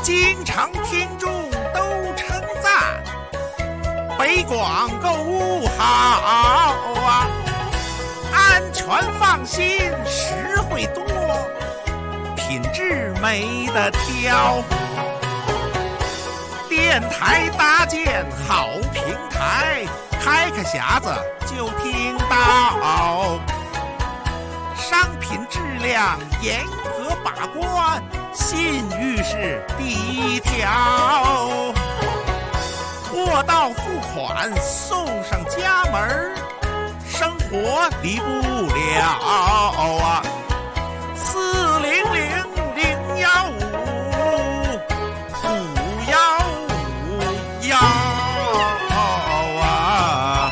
经常听众都称赞，北广购物好啊，安全放心，实惠多，品质没得挑。电台搭建好平台，开个匣子就听到，商品质量严格把关，信誉是第一条。货到付款送上家门，生活离不了啊！400-015-515啊！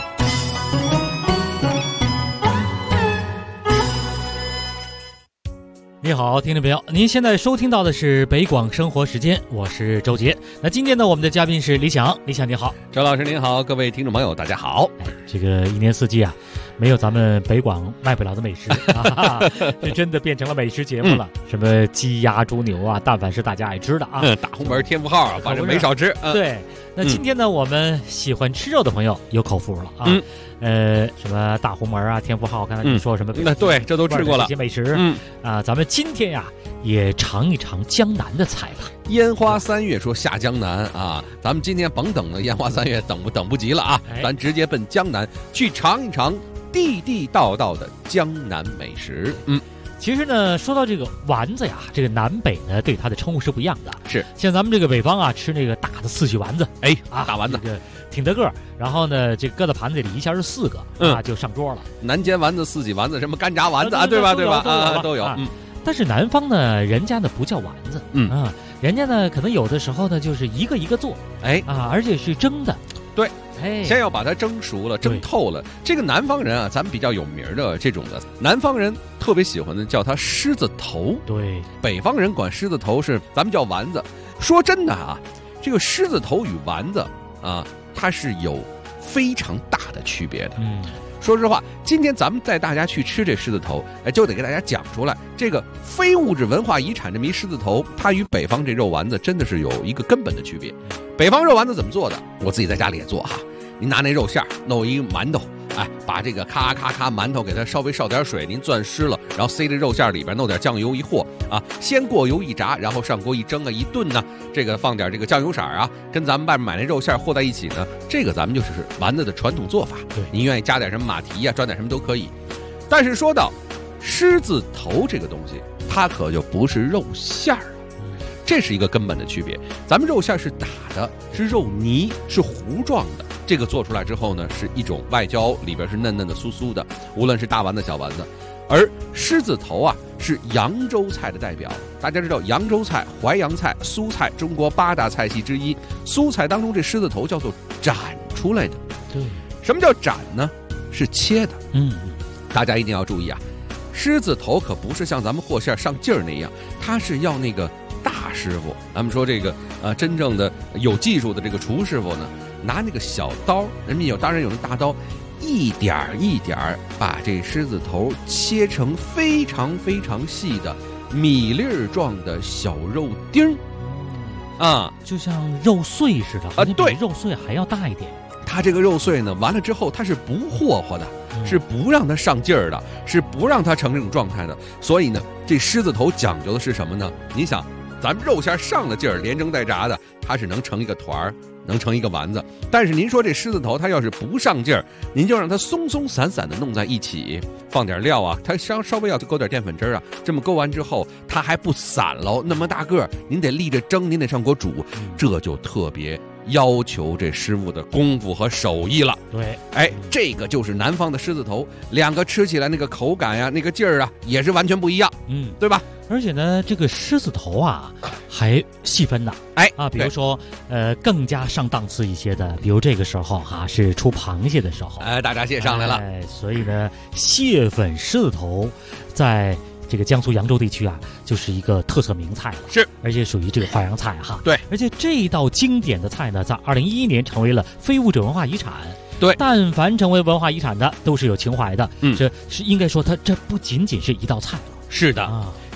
你好，听众朋友，您现在收听到的是北广生活时间，我是周杰。那今天呢，我们的嘉宾是李想，李想你好。 周老师您好，各位听众朋友大家好。 这个一年四季啊，没有咱们北广卖不了的美食啊，是真的变成了美食节目了。什么鸡鸭猪牛啊，但凡是大家爱吃的啊， 大红门天福号啊，反正没少吃。 对，那今天呢，我们喜欢吃肉的朋友有口福了啊。什么大红门啊，天福号，刚才你说什么？ 那对，这都吃过了。 这些美食，咱们今天呀，也尝一尝江南的菜吧。 烟花三月说下江南啊，咱们今天甭等了，烟花三月等不及了啊，咱直接奔江南去尝一尝地地道道的江南美食。 其实呢，说到这个丸子呀，这个南北呢对它的称呼是不一样的。 是， 像咱们这个北方啊，吃那个大的四喜丸子， 大丸子， 这个挺得个儿，然后呢，这搁到盘子里一下是4个，就上桌了。 南煎丸子、四喜丸子，什么干炸丸子啊，对吧？都有。 但是南方呢，人家呢不叫丸子，人家呢可能有的时候呢就是一个一个做，而且是蒸的。 对，先要把它蒸熟了，蒸透了。这个南方人啊，咱们比较有名的这种的，南方人特别喜欢的叫它狮子头。 对， 北方人管狮子头是咱们叫丸子。说真的啊，这个狮子头与丸子啊，它是有非常大的区别的。说实话，今天咱们带大家去吃这狮子头，就得给大家讲出来，这个非物质文化遗产这么一狮子头，它与北方这肉丸子真的是有一个根本的区别。北方肉丸子怎么做的？我自己在家里也做哈。您拿那肉馅弄一个馒头，把这个咔馒头给它稍微烧点水，您攥湿了，然后塞这肉馅里边，弄点酱油一和啊，先过油一炸，然后上锅一蒸啊一炖呢，这个放点这个酱油色啊，跟咱们外面买那肉馅和在一起呢，这个咱们就是丸子的传统做法。 对， 您愿意加点什么马蹄啊，装点什么都可以。但是说到狮子头这个东西，它可就不是肉馅儿。这是一个根本的区别，咱们肉馅是打的，是肉泥，是糊状的。这个做出来之后呢，是一种外焦，里边是嫩嫩的、酥酥的，无论是大丸子、小丸子。而狮子头啊，是扬州菜的代表。大家知道，扬州菜、淮扬菜、苏菜，中国8大菜系之一。苏菜当中，这狮子头叫做斩出来的。 对， 什么叫斩呢？是切的。大家一定要注意啊，狮子头可不是像咱们和馅上劲儿那样，它是要那个大师傅，咱们说这个真正的有技术的这个厨师傅呢，拿那个小刀，人家当然有那大刀，一点一点把这狮子头切成非常非常细的米粒状的小肉丁就像肉碎似的对， 比肉碎还要大一点。 它这个肉碎呢，完了之后它是不霍霍的，是不让它上劲儿的，是不让它成这种状态的。所以呢，这狮子头讲究的是什么呢？你想，咱们肉馅上了劲儿，连蒸带炸的，它是能成一个团儿，能成一个丸子。但是您说这狮子头，它要是不上劲儿，您就让它松松散散的弄在一起，放点料啊，它稍微要勾点淀粉汁啊，这么勾完之后，它还不散喽，那么大个儿，您得立着蒸，您得上锅煮，这就特别要求这师傅的功夫和手艺了。 对， 这个就是南方的狮子头，两个吃起来那个口感呀，那个劲儿啊，也是完全不一样，对吧？ 而且呢，这个狮子头啊，还细分呢，比如说，更加上档次一些的，比如这个时候是出螃蟹的时候， 大闸蟹上来了， 所以呢，蟹粉狮子头在这个江苏扬州地区啊，就是一个特色名菜了， 是， 而且属于这个淮扬菜对， 而且这道经典的菜呢，在2011年成为了非物质文化遗产。 对， 但凡成为文化遗产的，都是有情怀的。这是应该说，它这不仅仅是一道菜了。 是的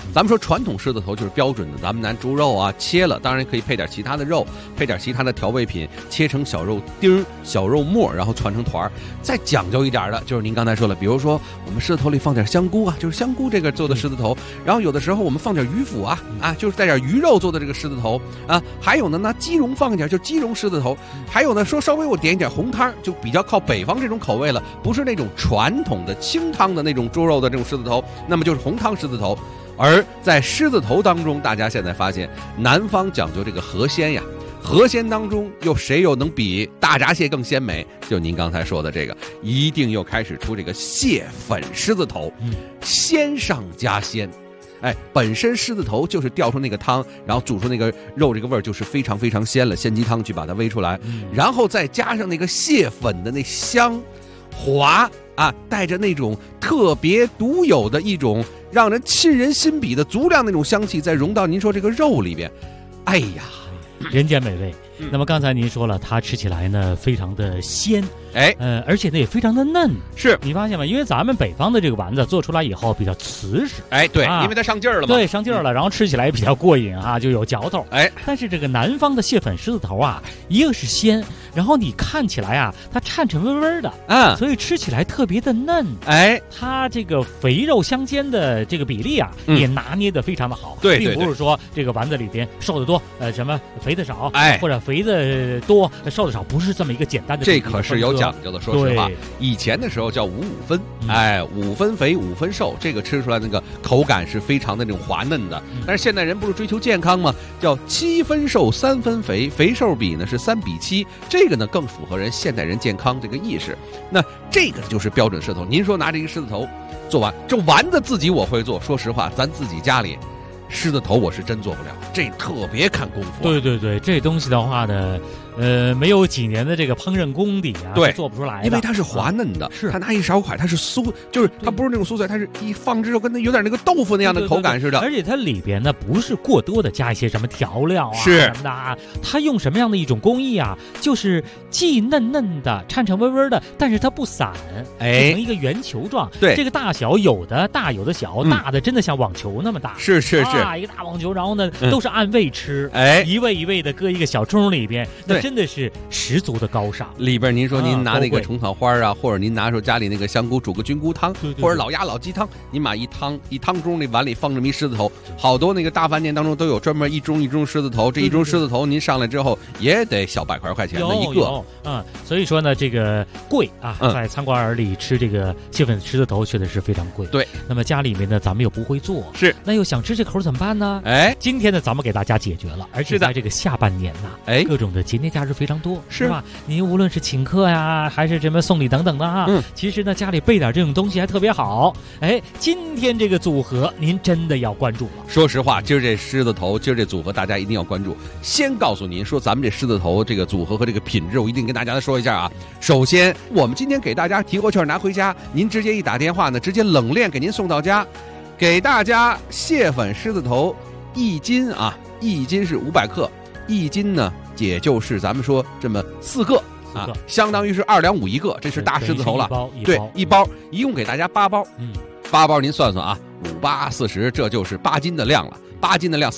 咱们说传统狮子头就是标准的，咱们拿猪肉啊切了，当然可以配点其他的肉，配点其他的调味品，切成小肉丁、小肉末，然后串成团。再讲究一点的，就是您刚才说了，比如说我们狮子头里放点香菇啊，就是香菇这个做的狮子头，然后有的时候我们放点鱼腐啊，就是带点鱼肉做的这个狮子头啊，还有呢拿鸡茸放一点，就鸡茸狮子头，还有呢说稍微我点一点红汤，就比较靠北方这种口味了，不是那种传统的清汤的那种猪肉的这种狮子头，那么就是红汤狮子头。而在狮子头当中，大家现在发现南方讲究这个河鲜呀，河鲜当中谁又能比大闸蟹更鲜美？就您刚才说的这个，一定又开始出这个蟹粉狮子头，鲜上加鲜。本身狮子头就是调出那个汤，然后煮出那个肉，这个味儿就是非常非常鲜了，鲜鸡汤去把它煨出来，然后再加上那个蟹粉的那香滑啊，带着那种特别独有的一种让人沁人心脾的足量那种香气，再融到您说这个肉里边，哎呀， 人间美味。那么刚才您说了，它吃起来呢非常的鲜，而且呢也非常的嫩。 是你发现吗？因为咱们北方的这个丸子做出来以后比较瓷实， 对，因为它上劲儿了嘛， 对，上劲儿了，然后吃起来也比较过瘾啊，就有嚼头。但是这个南方的蟹粉狮子头啊，一个是鲜，然后你看起来啊，它颤颤巍巍的，所以吃起来特别的嫩。它这个肥肉相间的这个比例啊，也拿捏得非常的好。 对， 并不是说这个丸子里边瘦的多，什么肥的少，或者肥的多瘦的少，不是这么一个简单的。 这可是有讲究的，说实话，以前的时候叫5-5分，5分肥5分瘦，这个吃出来那个口感是非常的那种滑嫩的。但是现代人不是追求健康吗？叫7分瘦3分肥，肥瘦比呢是3比7，这个呢更符合人现代人健康这个意识。那这个就是标准狮子头。您说拿这个狮子头做完，这丸子自己我会做，说实话，咱自己家里狮子头我是真做不了，这特别看功夫。 对，这东西的话呢，没有几年的这个烹饪功底啊， 对， 做不出来的， 因为它是滑嫩的， 是它拿一勺块，它是酥，就是它不是那种酥脆，它是一放之后跟它有点那个豆腐那样的口感似的。 而且它里边呢不是过多的加一些什么调料啊是什么的啊，它用什么样的一种工艺啊，就是既嫩嫩的、颤颤巍巍的，但是它不散，变成一个圆球状。 对， 这个大小有的大有的小，大的真的像网球那么大， 是一个大网球，然后呢都是按位吃，一位一位的搁一个小盅里边，那真的是十足的高尚。 里边您说您拿那个虫草花啊，或者您拿出家里那个香菇煮个菌菇汤，或者老鸭老鸡汤，您把一汤盅那碗里放这么一狮子头，好多那个大饭店当中都有专门一盅狮子头，这一盅狮子头您上来之后也得小100块钱的一个。 所以说呢这个贵啊，在餐馆里吃这个蟹粉狮子头确实是非常贵。 对， 那么家里面呢咱们又不会做， 是， 那又想吃这口怎么办呢？今天呢咱们给大家解决了，而且在这个下半年呐，各种的节节假日非常多，是吧？您无论是请客呀，还是什么送礼等等的啊，其实呢家里备点这种东西还特别好。今天这个组合您真的要关注了。 说实话，今儿这狮子头，今儿这组合大家一定要关注。先告诉您说，咱们这狮子头这个组合和这个品质，我一定跟大家说一下啊。首先，我们今天给大家提活券拿回家，您直接一打电话呢，直接冷链给您送到家。给大家蟹粉狮子头1斤啊，1斤是500克，1斤呢也就是咱们说这么4个啊，相当于是2两5一个，这是大狮子头了。对，一包，一共给大家8包。8包您算算啊，5、8、40，这就是8斤的量了。8斤的量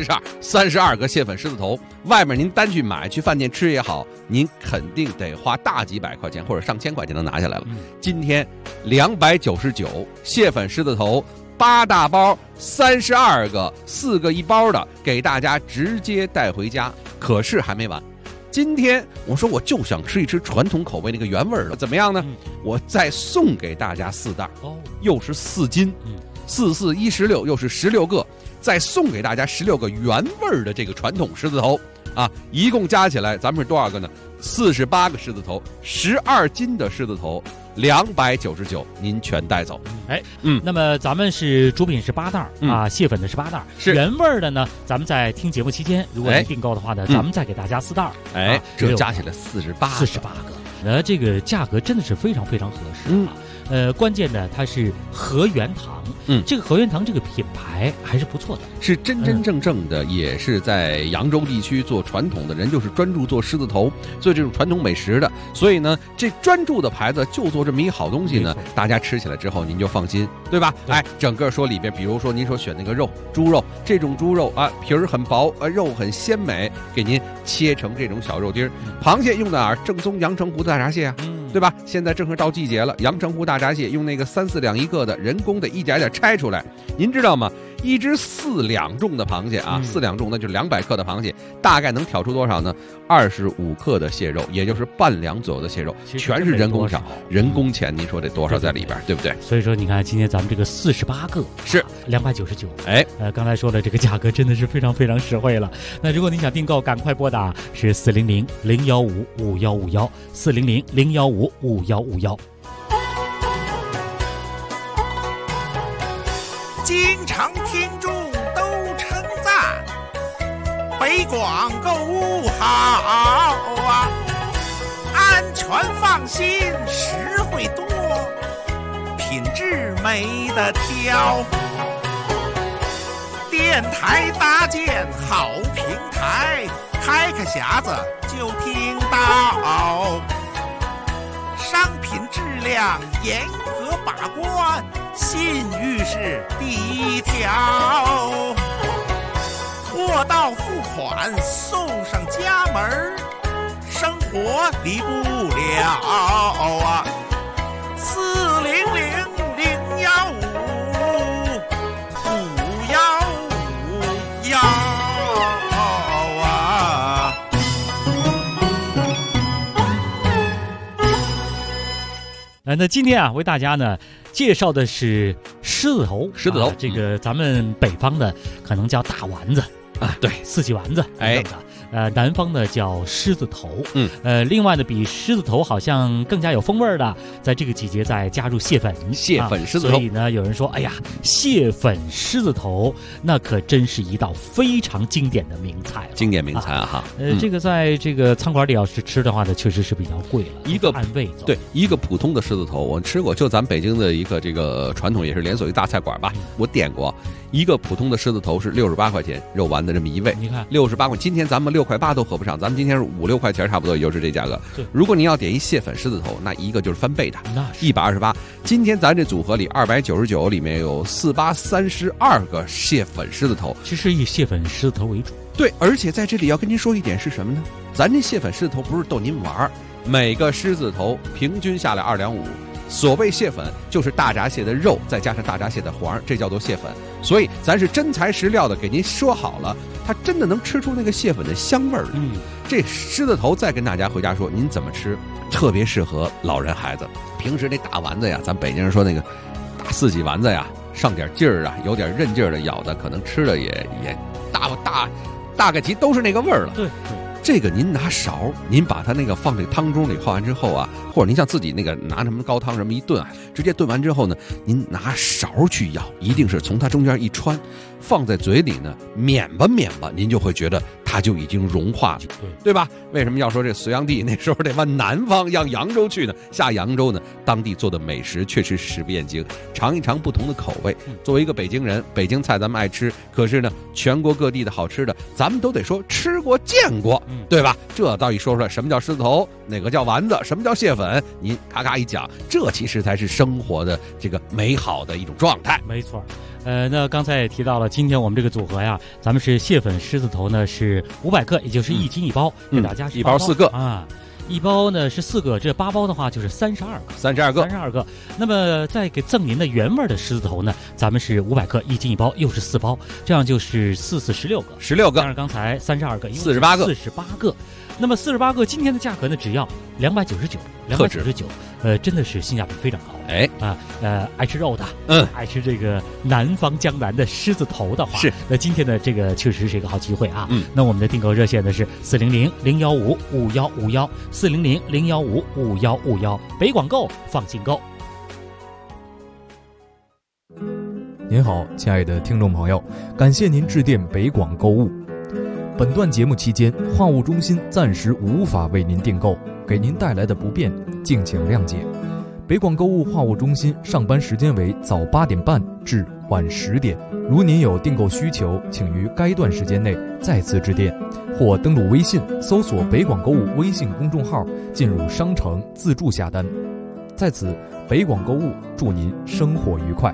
，4、8、32个蟹粉狮子头，外面您单去买，去饭店吃也好，您肯定得花大几百块钱或者上千块钱能拿下来了。今天299蟹粉狮子头8大包，32个，4个一包的，给大家直接带回家。可是还没完，今天我说我就想吃一吃传统口味那个原味的，怎么样呢？我再送给大家4袋，又是4斤，4、4、16，又是16个，再送给大家16个原味的这个传统狮子头啊！一共加起来，咱们是多少个呢？48个狮子头，12斤的狮子头，299，您全带走。 那么咱们是主品是8袋啊，蟹粉的是8袋， 是原味的呢。咱们在听节目期间，如果您订购的话呢，咱们再给大家4袋。 这加起来48个。 这个价格真的是非常非常合适啊。 关键呢它是和源堂，这个和源堂这个品牌还是不错的， 是真真正正的，也是在扬州地区做传统的人，就是专注做狮子头，做这种传统美食的。所以呢，这专注的牌子就做这么一好东西呢，大家吃起来之后您就放心，对吧？哎，整个说里边，比如说您说选那个肉，猪肉，这种猪肉啊，皮儿很薄，肉很鲜美，给您切成这种小肉丁儿。螃蟹用的哪儿？正宗阳澄湖的大闸蟹啊。对吧？现在正是到季节了，阳澄湖大闸蟹用那个3、4两一个的人工的一点点拆出来，您知道吗？一只4两重的螃蟹啊，4两重那就是200克的螃蟹，大概能挑出多少呢？25克的蟹肉，也就是半两左右的蟹肉，全是人工少，人工钱，您说得多少在里边，对不对？ 所以说，你看今天咱们这个48个是 299， 哎， 刚才说的这个价格真的是非常非常实惠了。那如果你想订购，赶快拨打是400-015-5151，400-015-5151。 经常听众都称赞北广购物好啊，安全放心，实惠多，品质没得挑。电台搭建好平台，开开匣子就听到，商品质量严格把关，信誉是第一条，货到付款送上家门，生活离不了啊！400-015-5151啊！ 那今天啊，为大家呢介绍的是狮子头，这个咱们北方的可能叫大丸子啊，对， 四季丸子等等。南方呢叫狮子头，另外呢比狮子头好像更加有风味的，在这个季节再加入蟹粉狮子头， 所以呢有人说，哎呀，蟹粉狮子头那可真是一道非常经典的名菜， 经典名菜啊哈。 这个在这个餐馆里要是吃的话呢，确实是比较贵了， 一个按位走。 对，一个普通的狮子头我吃过，就咱北京的一个这个传统也是连锁一大菜馆吧，我点过。一个普通的狮子头是68块钱，肉丸的这么一位， 你看 68块，今天咱们6块8都合不上，咱们今天是5、6块钱差不多，也就是这价格。如果你要点一蟹粉狮子头，那一个就是翻倍的，128。今天咱这组合里299里面有4832个蟹粉狮子头， 其实以蟹粉狮子头为主。 对，而且在这里要跟您说一点是什么呢？咱这蟹粉狮子头不是逗您玩，每个狮子头平均下来2两5。所谓蟹粉就是大闸蟹的肉再加上大闸蟹的黄，这叫做蟹粉。所以咱是真材实料的给您说好了，它真的能吃出那个蟹粉的香味儿来。这狮子头再跟大家回家说您怎么吃，特别适合老人孩子。平时那大丸子呀，咱北京人说那个大4季丸子呀，上点劲儿啊，有点韧劲儿的咬的，可能吃的也大概其都是那个味儿了。 对。 这个您拿勺，您把它那个放这个汤中里泡完之后啊，或者您像自己那个拿什么高汤什么一炖啊，直接炖完之后呢，您拿勺去舀，一定是从它中间一穿，放在嘴里呢，抿吧，您就会觉得它就已经融化了，对吧？为什么要说这隋炀帝那时候得往南方，让扬州去呢？下扬州呢，当地做的美食确实食不厌精，尝一尝不同的口味。作为一个北京人，北京菜咱们爱吃，可是呢，全国各地的好吃的，咱们都得说吃过见过，对吧？这倒一说出来，什么叫狮子头，哪个叫丸子，什么叫蟹粉，您咔咔一讲，这其实才是生活的这个美好的一种状态。 没错。那刚才也提到了，今天我们这个组合呀，咱们是蟹粉狮子头呢是500克，也就是1斤1包，给大家一包4个啊。一包呢是4个，这8包的话就是32个。那么再给赠您的原味的狮子头呢，咱们是500克，1斤1包，又是4包，这样就是16个。但是刚才32个 ，48 个。那么48个今天的价格呢，只要299，真的是性价比非常高。爱吃肉的，爱吃这个南方江南的狮子头的话， 是那今天的这个确实是一个好机会啊。那我们的订购热线呢是400-015-5151，400-015-5151，北广购放心购。 您好，亲爱的听众朋友，感谢您致电北广购物。本段节目期间，话务中心暂时无法为您订购，给您带来的不便，敬请谅解。 北广购物话务中心上班时间为早8点半至晚10点。如您有订购需求，请于该段时间内再次致电，或登录微信搜索北广购物微信公众号，进入商城自助下单。在此，北广购物祝您生活愉快。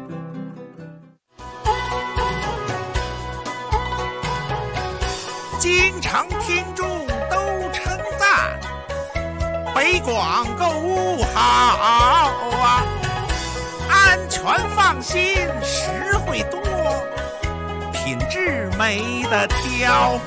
经常听众都称赞北广购物好啊，安全放心，实惠多，品质没得挑。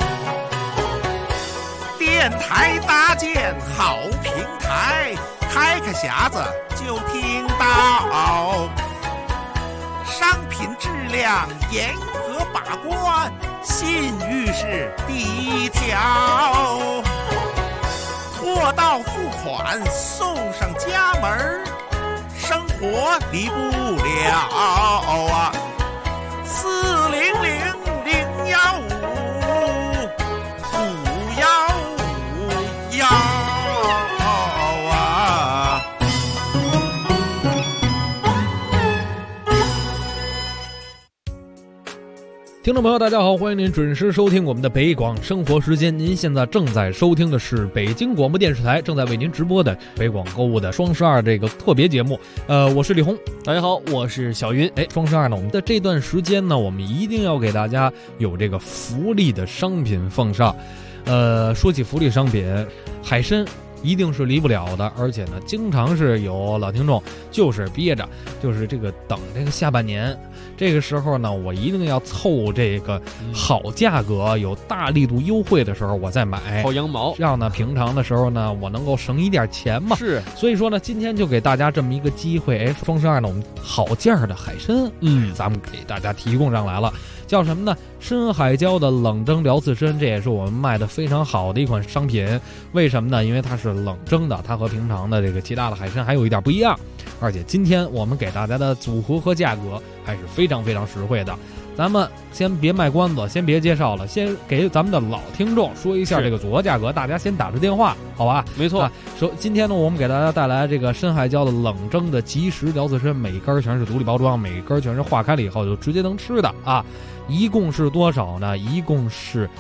电台搭建好平台，开开匣子就听到，商品质量严格把关，信誉是第一条。货到付款送上家门，生活离不了啊！400-015-515啊！ 听众朋友大家好，欢迎您准时收听我们的北广生活时间。您现在正在收听的是北京广播电视台正在为您直播的北广购物的双12这个特别节目。我是李红， 大家好，我是小云。 双12呢，我们的这段时间呢，我们一定要给大家有这个福利的商品奉上。说起福利商品，海参一定是离不了的，而且呢，经常是有老听众就是憋着，就是这个等这个下半年。这个时候呢，我一定要凑这个好价格、有大力度优惠的时候，我再买薅羊毛， 这样呢，平常的时候呢，我能够省一点钱嘛。 是， 所以说呢，今天就给大家这么一个机会，双12呢，我们好价的海参，咱们给大家提供上来了，叫什么呢？深海椒的冷蒸辽刺参，这也是我们卖的非常好的一款商品。为什么呢？因为它是冷蒸的，它和平常的这个其他的海参还有一点不一样。而且今天我们给大家的组合和价格还是非常非常实惠的。咱们先别卖关子，先别介绍了，先给咱们的老听众说一下这个组合价格，大家先打着电话，好吧？ 没错。 今天呢，我们给大家带来这个深海椒的冷蒸的即食辽刺参，每根全是独立包装，每根全是化开了以后就直接能吃的啊。一共是多少呢？一共是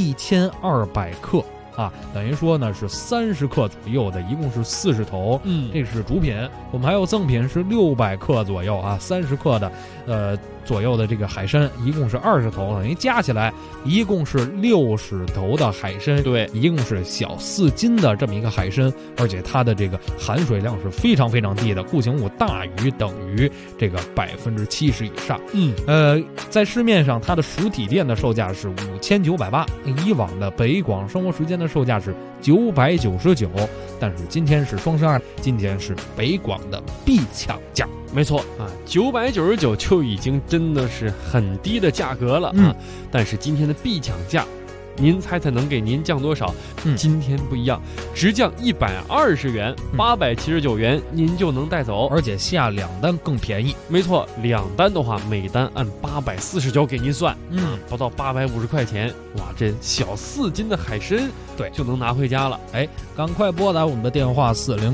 1200克。等于说呢是30克左右的，一共是40头。这是主品，我们还有赠品是600克左右啊，30克的左右的这个海参，一共是20头，等于加起来一共是60头的海参。 对， 一共是小4斤的这么一个海参，而且它的这个含水量是非常非常低的，固形物大于等于这个70%以上。在市面上它的实体店的售价是5980，以往的北广生活时间的售价是999，但是今天是双12，今天是北广的必抢价。 没错啊，999就已经真的是很低的价格了啊！但是今天的必抢价，您猜猜能给您降多少？今天不一样，直降120元，879元您就能带走， 而且下2单更便宜。 没错，2单的话，每单按849给您算，不到850块钱，哇，这小4斤的海参，对，就能拿回家了。 赶快拨打我们的电话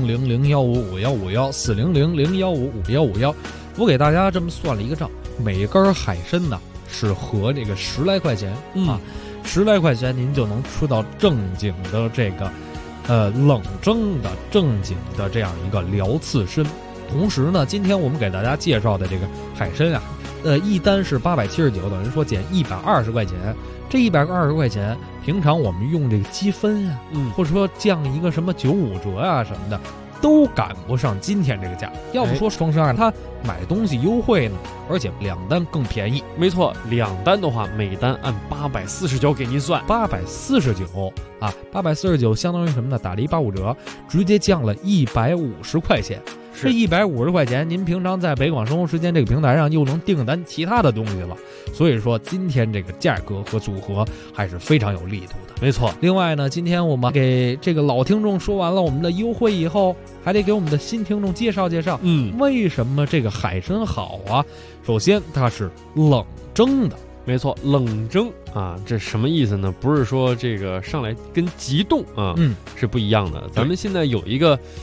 400-015-5151，400-015-5151。我给大家这么算了一个账，每根海参呢是合这个10来块钱，10来块钱您就能吃到正经的这个冷蒸的正经的这样一个辽刺参。同时呢，今天我们给大家介绍的这个海参啊，一单是879，等于说减120块钱。这120块钱，平常我们用这个积分啊，或者说降一个什么95折啊什么的，都赶不上今天这个价。要不说双12它买东西优惠呢，而且2单更便宜。 没错，2单的话，每单按849给您算 ，849啊，849相当于什么呢？打了185折，直接降了150块钱。这150块钱，您平常在北广生活时间这个平台上又能订单其他的东西了。所以说，今天这个价格和组合还是非常有力度的。 没错。 另外呢，今天我们给这个老听众说完了我们的优惠以后，还得给我们的新听众介绍介绍，为什么这个海参好啊？首先，它是冷蒸的。 没错，冷蒸啊，这什么意思呢？不是说这个上来跟急冻啊，是不一样的。咱们现在有一个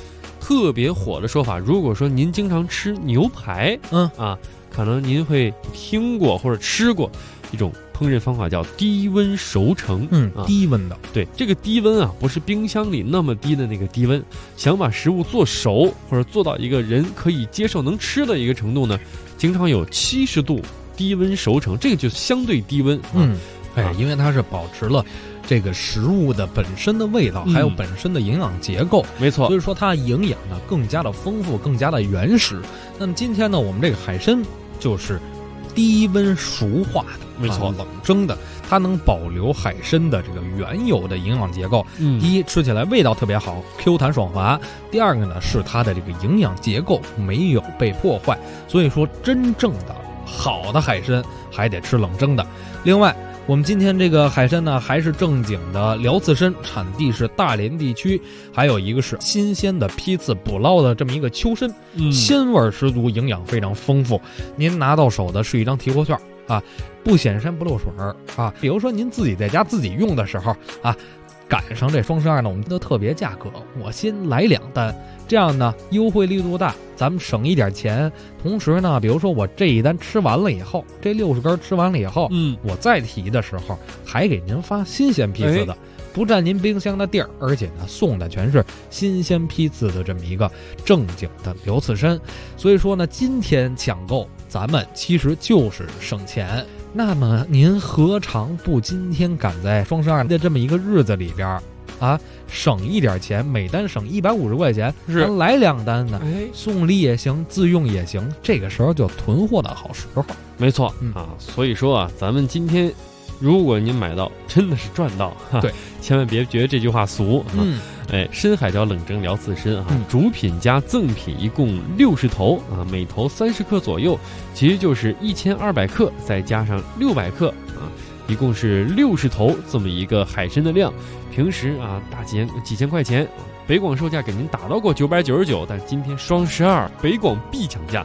特别火的说法，如果说您经常吃牛排，可能您会听过或者吃过一种烹饪方法叫低温熟成， 低温的。 对，这个低温啊，不是冰箱里那么低的那个低温，想把食物做熟或者做到一个人可以接受能吃的一个程度呢，经常有70度低温熟成，这个就是相对低温。 因为它是保持了这个食物的本身的味道，还有本身的营养结构， 没错， 所以说它营养呢更加的丰富，更加的原始。那么今天呢，我们这个海参就是低温熟化的， 没错， 冷蒸的，它能保留海参的这个原有的营养结构。第一，吃起来味道特别好 ，Q 弹爽滑；第二个呢，是它的这个营养结构没有被破坏。所以说，真正的好的海参还得吃冷蒸的。另外，我们今天这个海参呢，还是正经的辽刺参，产地是大连地区，还有一个是新鲜的批次捕捞的这么一个秋参，鲜味十足，营养非常丰富。您拿到手的是一张提货券啊，不显山不漏水啊。比如说您自己在家自己用的时候啊，赶上这双12呢，我们的特别价格，我先来2单，这样呢优惠力度大，咱们省一点钱。同时呢，比如说我这一单吃完了以后，这60根吃完了以后，我再提的时候还给您发新鲜批次的，不占您冰箱的地儿，而且呢送的全是新鲜批次的这么一个正经的辽刺参。所以说呢，今天抢购咱们其实就是省钱。那么您何尝不今天赶在双12的这么一个日子里边啊，省一点钱，每单省150块钱， 是来2单呢，送礼也行，自用也行，这个时候就囤货的好时候。 没错所以说啊，咱们今天如果您买到，真的是赚到， 对， 千万别觉得这句话俗深海椒冷蒸辽刺参主品加赠品一共60头每头30克左右，其实就是1200克，再加上600克一共是60头这么一个海参的量。平时大几千块钱，北广售价给您打到过999，但今天双12北广必抢价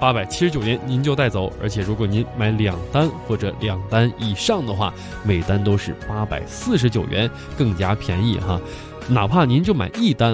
879元您就带走，而且如果您买2单或者2单以上的话，每单都是849元，更加便宜哈。哪怕您就买1单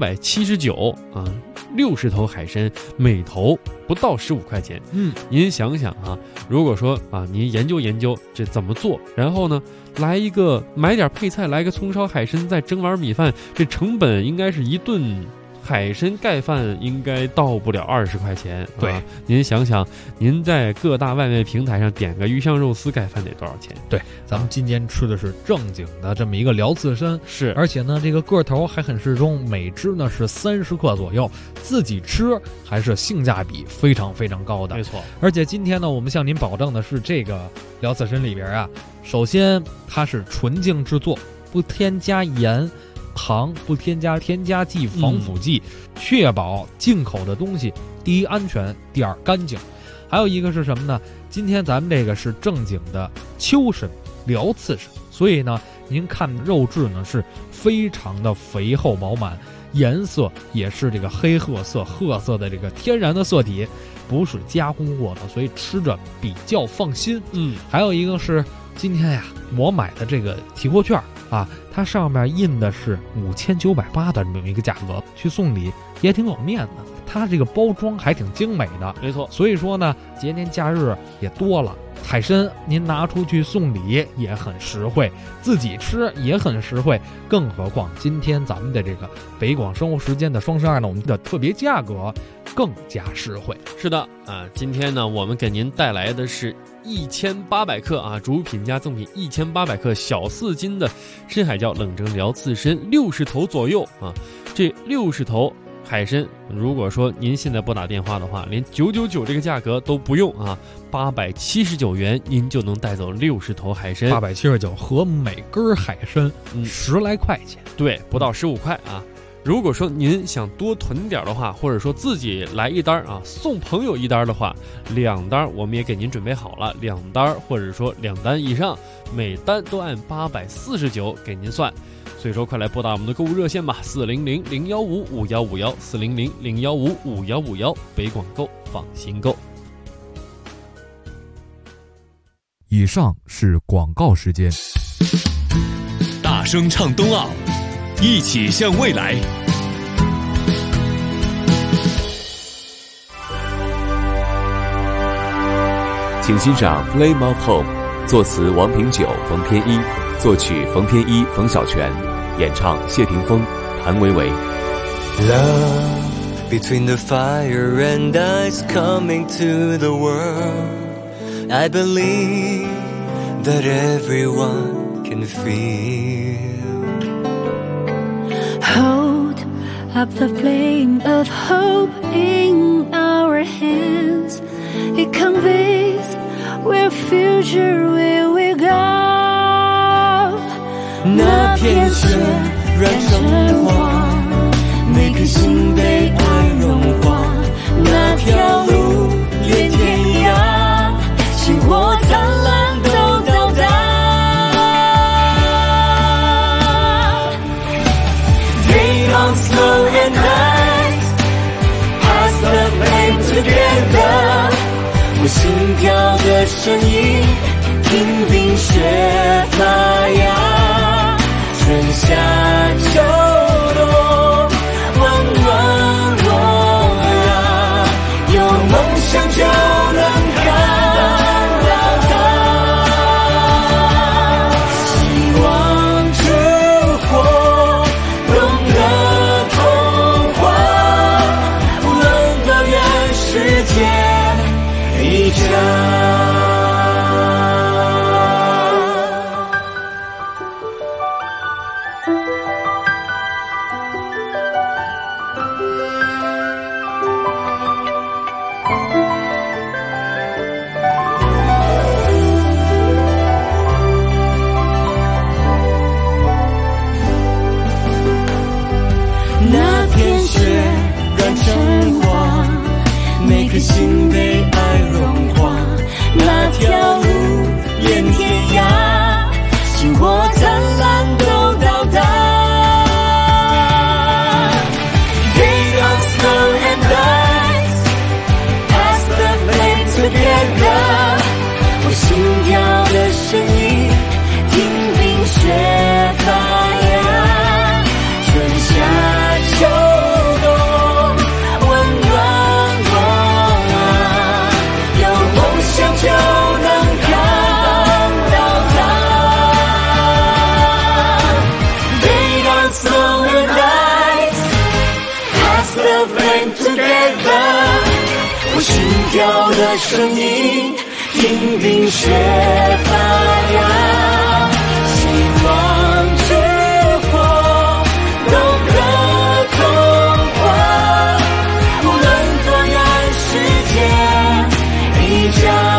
879 60头海参，每头不到15块钱。您想想如果说您研究研究这怎么做，然后呢买点配菜，来个葱烧海参，再蒸碗米饭，这成本应该是一顿海参盖饭应该到不了20块钱。 对您想想，您在各大外卖平台上点个鱼香肉丝盖饭得多少钱？ 对，咱们今天吃的是正经的这么一个辽刺参， 是， 而且呢这个个头还很适中，每只呢是30克左右，自己吃还是性价比非常非常高的。 没错， 而且今天呢我们向您保证的是，这个辽刺参里边首先它是纯净制作，不添加盐糖，不添加添加剂防腐剂，确保进口的东西第一安全，第二干净。还有一个是什么呢？今天咱们这个是正经的秋参辽刺参，所以呢您看肉质呢是非常的肥厚饱满，颜色也是这个黑褐色的这个天然的色体，不是加工过的，所以吃着比较放心。还有一个是今天我买的这个提货券它上面印的是5980的这么一个价格，去送礼也挺有面子，它这个包装还挺精美的。 没错， 所以说呢节年假日也多了，海参您拿出去送礼也很实惠，自己吃也很实惠，更何况今天咱们的这个北广生活时间的双12呢，我们的特别价格更加实惠。 是的今天呢我们给您带来的是1800克主品加赠品1800克小4斤的深海椒冷蒸辽刺参60头左右这60头海参，如果说您现在不打电话的话，连999这个价格都不用879元您就能带走60头海参 ，879和每根海参10来块钱， 对，不到15块如果说您想多囤点的话，或者说自己来1单送朋友1单的话，2单我们也给您准备好了，2单或者说2单以上，每单都按849给您算。所以说快来拨打我们的购物热线吧，400-015-5151，400-015-5151，北广购，放心购。 以上是广告时间。 大声唱冬奥，一起向未来。 请欣赏《Flame of Home》，作词王平久、冯天一，作曲冯天一、冯小泉，演唱谢霆锋、谭维维。 Love between the fire and ice coming to the world. I believe that everyone can feel. Hold up the flame of hope in our hands. It conveys where future will we go. 那片雪染成黄，每颗心被爱融化。那条路连天涯，星火灿烂都到达。They don't slow and rise, pass the flame together. 我心跳的声音，听冰雪发芽，春夏秋冬，温暖我啊，有梦想就能看到它。希望之火，懂得童话，无论多远，世界一家。那片雪染成黄，每颗心被爱融化。那条路连天涯，星火灿烂都到达。They don't slow and rise, pass the flame together. 我心跳的声音，听冰雪发芽，春夏秋冬，温暖我啊，有梦想就能看到它。They don't slow and rise, pass the flame together. 我心跳的声音，听冰雪发芽，希望之火，懂得童话，无论多远，世界一家。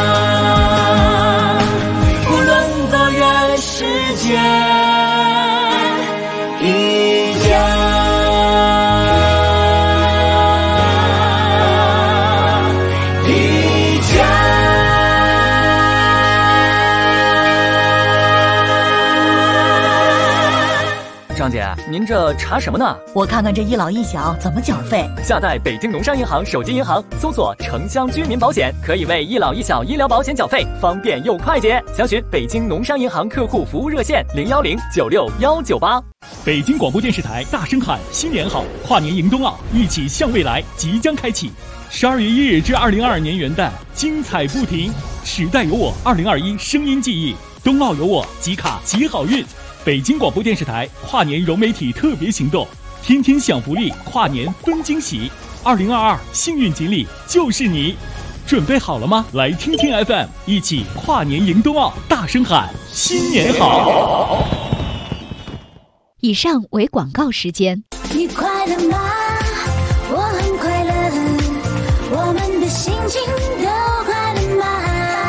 无论多远，世界一家。 张姐，您这查什么呢？ 我看看这一老一小怎么缴费。 下载北京农商银行手机银行，搜索城乡居民保险，可以为一老一小医疗保险缴费，方便又快捷。详询北京农商银行客户服务热线010969198。 北京广播电视台大声喊新年好，跨年迎冬奥，一起向未来即将开启。12月1日至2022年元旦，精彩不停。时代有我2021声音记忆，冬奥有我，集卡集好运。北京广播电视台跨年融媒体特别行动，天天享福利，跨年分惊喜。2022幸运锦鲤就是你，准备好了吗？来听听 FM， 一起跨年迎冬奥，大声喊新年好。 以上为广告时间。 你快乐吗？我很快乐，我们的心情都快乐吗？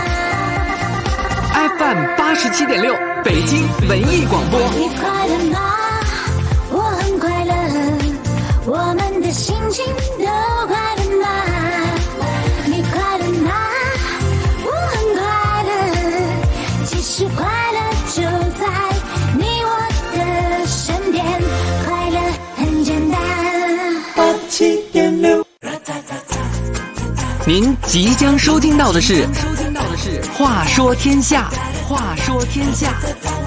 FM87.6，北京文艺广播。 你快乐吗？我很快乐，我们的心情都快乐吗？你快乐吗？我很快乐，其实快乐就在你我的身边，快乐很简单。87.6， 您即将收听到的是《话说天下》，话说天下。